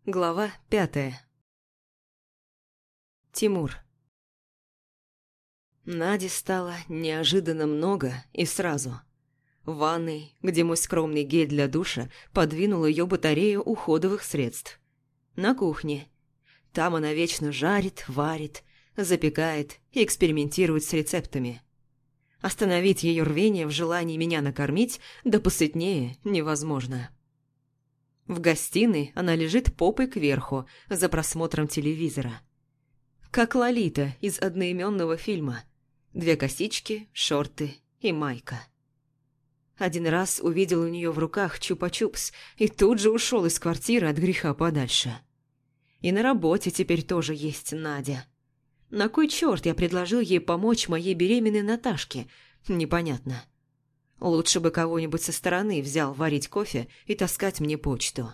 Глава 5. Тимур. Наде стало неожиданно много и сразу. В ванной, где мой скромный гель для душа подвинул ее батарею уходовых средств. На кухне. Там она вечно жарит, варит, запекает и экспериментирует с рецептами. Остановить ее рвение в желании меня накормить, да посытнее, невозможно. В гостиной она лежит попой кверху за просмотром телевизора. Как Лолита из одноименного фильма. 2 косички, шорты и майка. Один раз увидел у нее в руках чупа-чупс и тут же ушел из квартиры от греха подальше. И на работе теперь тоже есть Надя. На кой черт я предложил ей помочь моей беременной Наташке? Непонятно. Лучше бы кого-нибудь со стороны взял варить кофе и таскать мне почту.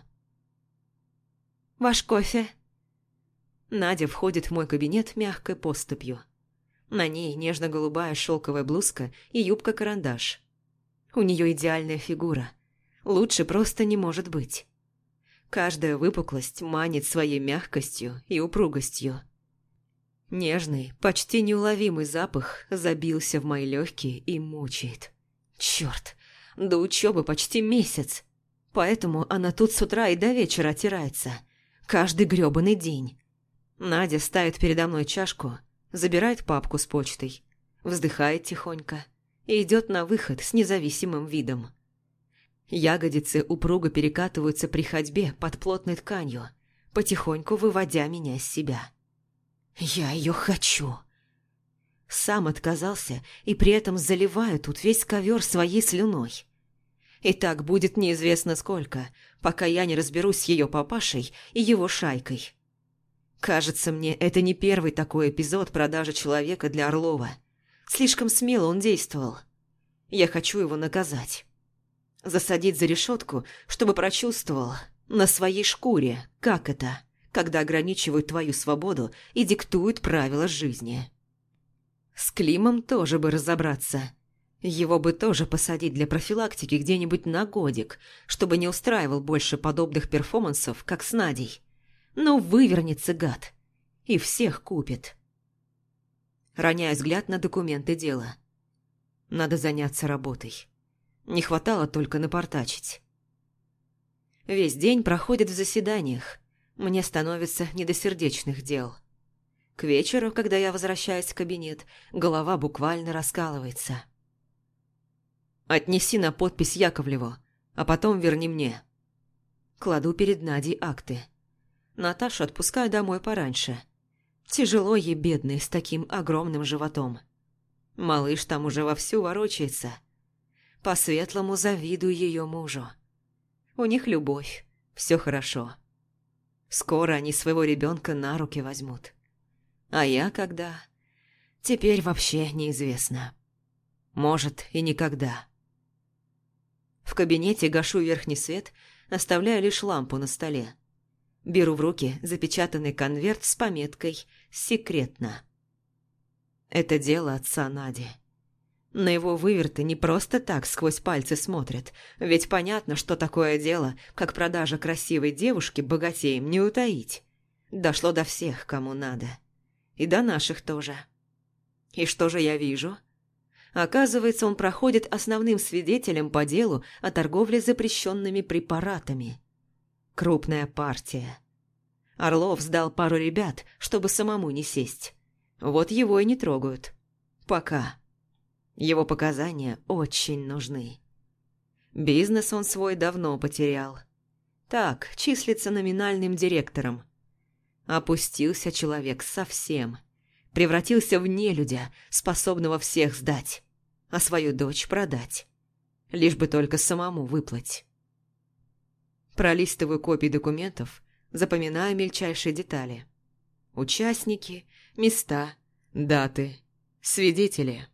«Ваш кофе?» Надя входит в мой кабинет мягкой поступью. На ней нежно-голубая шелковая блузка и юбка-карандаш. У нее идеальная фигура. Лучше просто не может быть. Каждая выпуклость манит своей мягкостью и упругостью. Нежный, почти неуловимый запах забился в мои легкие и мучает. Черт, до учебы почти месяц. Поэтому она тут с утра и до вечера оттирается. Каждый грёбаный день. Надя ставит передо мной чашку, забирает папку с почтой, вздыхает тихонько и идет на выход с независимым видом. Ягодицы упруго перекатываются при ходьбе под плотной тканью, потихоньку выводя меня из себя. Я ее хочу. Сам отказался и при этом заливаю тут весь ковер своей слюной. И так будет неизвестно сколько, пока я не разберусь с ее папашей и его шайкой. Кажется мне, это не первый такой эпизод продажи человека для Орлова. Слишком смело он действовал. Я хочу его наказать. Засадить за решетку, чтобы прочувствовал на своей шкуре, как это, когда ограничивают твою свободу и диктуют правила жизни. С Климом тоже бы разобраться. Его бы тоже посадить для профилактики где-нибудь на годик, чтобы не устраивал больше подобных перформансов, как с Надей. Но вывернется гад. И всех купит. Роняю взгляд на документы дела. Надо заняться работой. Не хватало только напортачить. Весь день проходит в заседаниях. Мне становится не до сердечных дел. К вечеру, когда я возвращаюсь в кабинет, голова буквально раскалывается. «Отнеси на подпись Яковлеву, а потом верни мне». Кладу перед Надей акты. Наташу отпускаю домой пораньше. Тяжело ей, бедной, с таким огромным животом. Малыш там уже вовсю ворочается. По-светлому завидую ее мужу. У них любовь, все хорошо. Скоро они своего ребенка на руки возьмут. А я когда? Теперь вообще неизвестно. Может, и никогда. В кабинете гашу верхний свет, оставляю лишь лампу на столе. Беру в руки запечатанный конверт с пометкой «Секретно». Это дело отца Нади. На его выверты не просто так сквозь пальцы смотрят, ведь понятно, что такое дело, как продажа красивой девушки богатеям не утаить. Дошло до всех, кому надо. И до наших тоже. И что же я вижу? Оказывается, он проходит основным свидетелем по делу о торговле запрещенными препаратами. Крупная партия. Орлов сдал пару ребят, чтобы самому не сесть. Вот его и не трогают. Пока. Его показания очень нужны. Бизнес он свой давно потерял. Так, числится номинальным директором. Опустился человек совсем. Превратился в нелюдя, способного всех сдать, а свою дочь продать. Лишь бы только самому выплыть. Пролистываю копии документов, запоминаю мельчайшие детали. Участники, места, даты, свидетели.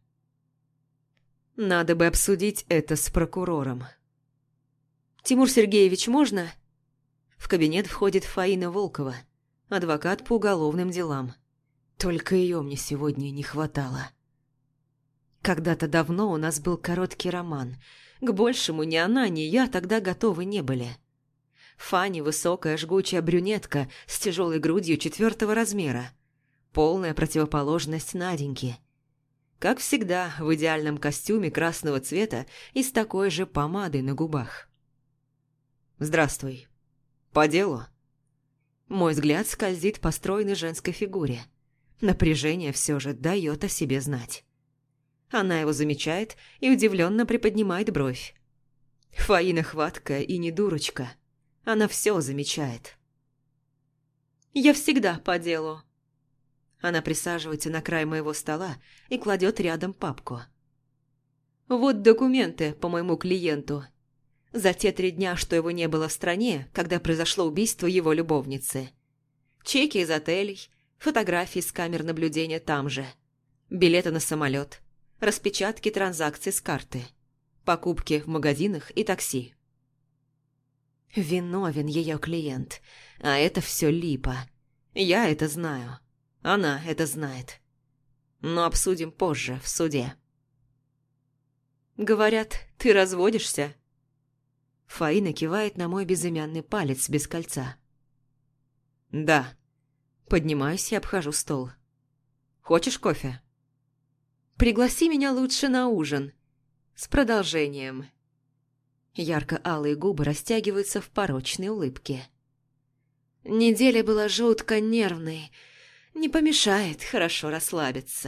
Надо бы обсудить это с прокурором. «Тимур Сергеевич, можно?» В кабинет входит Фаина Волкова, адвокат по уголовным делам. Только ее мне сегодня не хватало. Когда-то давно у нас был короткий роман. К большему ни она, ни я тогда готовы не были. Фанни – высокая жгучая брюнетка с тяжелой грудью 4-го размера. Полная противоположность Наденьке. Как всегда, в идеальном костюме красного цвета и с такой же помадой на губах. «Здравствуй. По делу?» Мой взгляд скользит по стройной женской фигуре. Напряжение все же дает о себе знать. Она его замечает и удивленно приподнимает бровь. Фаина хваткая и не дурочка. Она все замечает. «Я всегда по делу». Она присаживается на край моего стола и кладет рядом папку. «Вот документы по моему клиенту. За те 3 дня, что его не было в стране, когда произошло убийство его любовницы. Чеки из отелей, фотографии с камер наблюдения там же, билеты на самолет, распечатки транзакций с карты, покупки в магазинах и такси». Виновен ее клиент, а это все липа. Я это знаю. Она это знает. Но обсудим позже, в суде. «Говорят, ты разводишься?» Фаина кивает на мой безымянный палец без кольца. «Да». Поднимаюсь и обхожу стол. «Хочешь кофе?» «Пригласи меня лучше на ужин. С продолжением». Ярко-алые губы растягиваются в порочной улыбке. Неделя была жутко нервной. Не помешает хорошо расслабиться.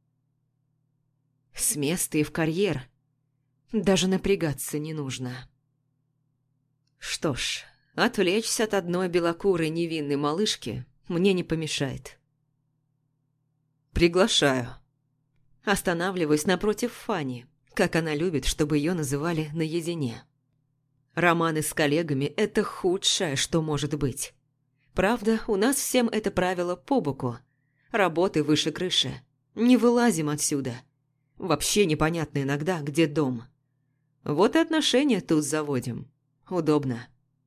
С места и в карьер. Даже напрягаться не нужно. Что ж, отвлечься от одной белокурой невинной малышки мне не помешает. «Приглашаю». Останавливаюсь напротив Фани, как она любит, чтобы ее называли наедине. Романы с коллегами – это худшее, что может быть. Правда, у нас всем это правило по боку. Работы выше крыши. Не вылазим отсюда. Вообще непонятно иногда, где дом. Вот и отношения тут заводим. Удобно.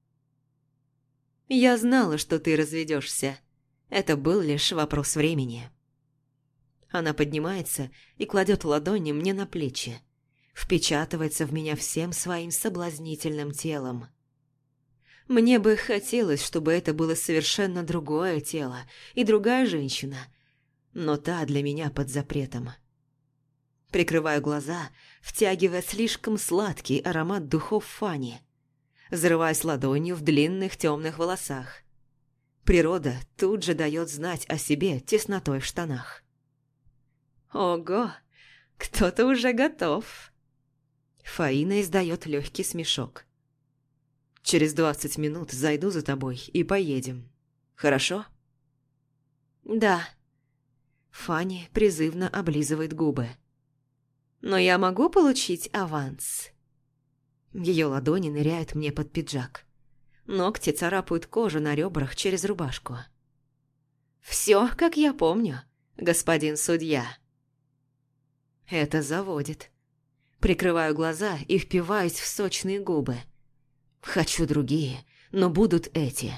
Я знала, что ты разведешься. Это был лишь вопрос времени. Она поднимается и кладет ладони мне на плечи. Впечатывается в меня всем своим соблазнительным телом. Мне бы хотелось, чтобы это было совершенно другое тело и другая женщина, но та для меня под запретом. Прикрываю глаза, втягивая слишком сладкий аромат духов Фани. Зарываюсь ладонью в длинных темных волосах. Природа тут же дает знать о себе теснотой в штанах. Ого, кто-то уже готов. Фаина издает легкий смешок. Через 20 минут зайду за тобой и поедем. Хорошо? Да. Фанни призывно облизывает губы. Но я могу получить аванс? Ее ладони ныряют мне под пиджак. Ногти царапают кожу на ребрах через рубашку. Все, как я помню, господин судья. Это заводит. Прикрываю глаза и впиваюсь в сочные губы. Хочу другие, но будут эти.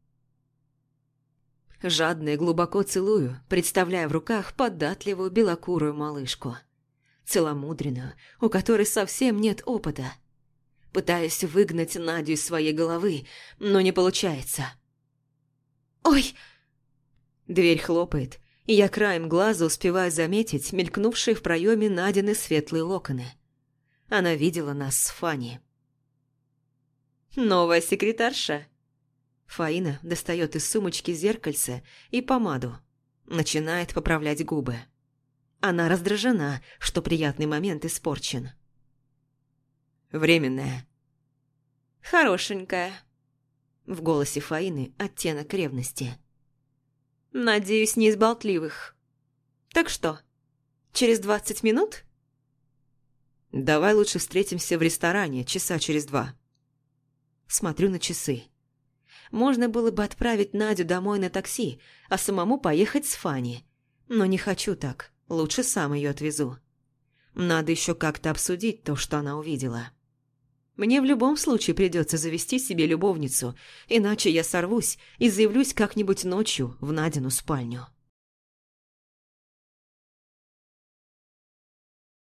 Жадно и глубоко целую, представляя в руках податливую белокурую малышку. Целомудренную, у которой совсем нет опыта. Пытаюсь выгнать Надю из своей головы, но не получается. «Ой!» Дверь хлопает, и я краем глаза успеваю заметить мелькнувшие в проеме Надины светлые локоны. Она видела нас с Фанни. «Новая секретарша?» Фаина достает из сумочки зеркальце и помаду. Начинает поправлять губы. Она раздражена, что приятный момент испорчен. «Временная». «Хорошенькая». В голосе Фаины оттенок ревности. «Надеюсь, не из болтливых. Так что, через 20 минут?» «Давай лучше встретимся в ресторане часа через 2». Смотрю на часы. Можно было бы отправить Надю домой на такси, а самому поехать с Фанни. Но не хочу так, лучше сам ее отвезу. Надо еще как-то обсудить то, что она увидела. Мне в любом случае придется завести себе любовницу, иначе я сорвусь и заявлюсь как-нибудь ночью в Надину спальню.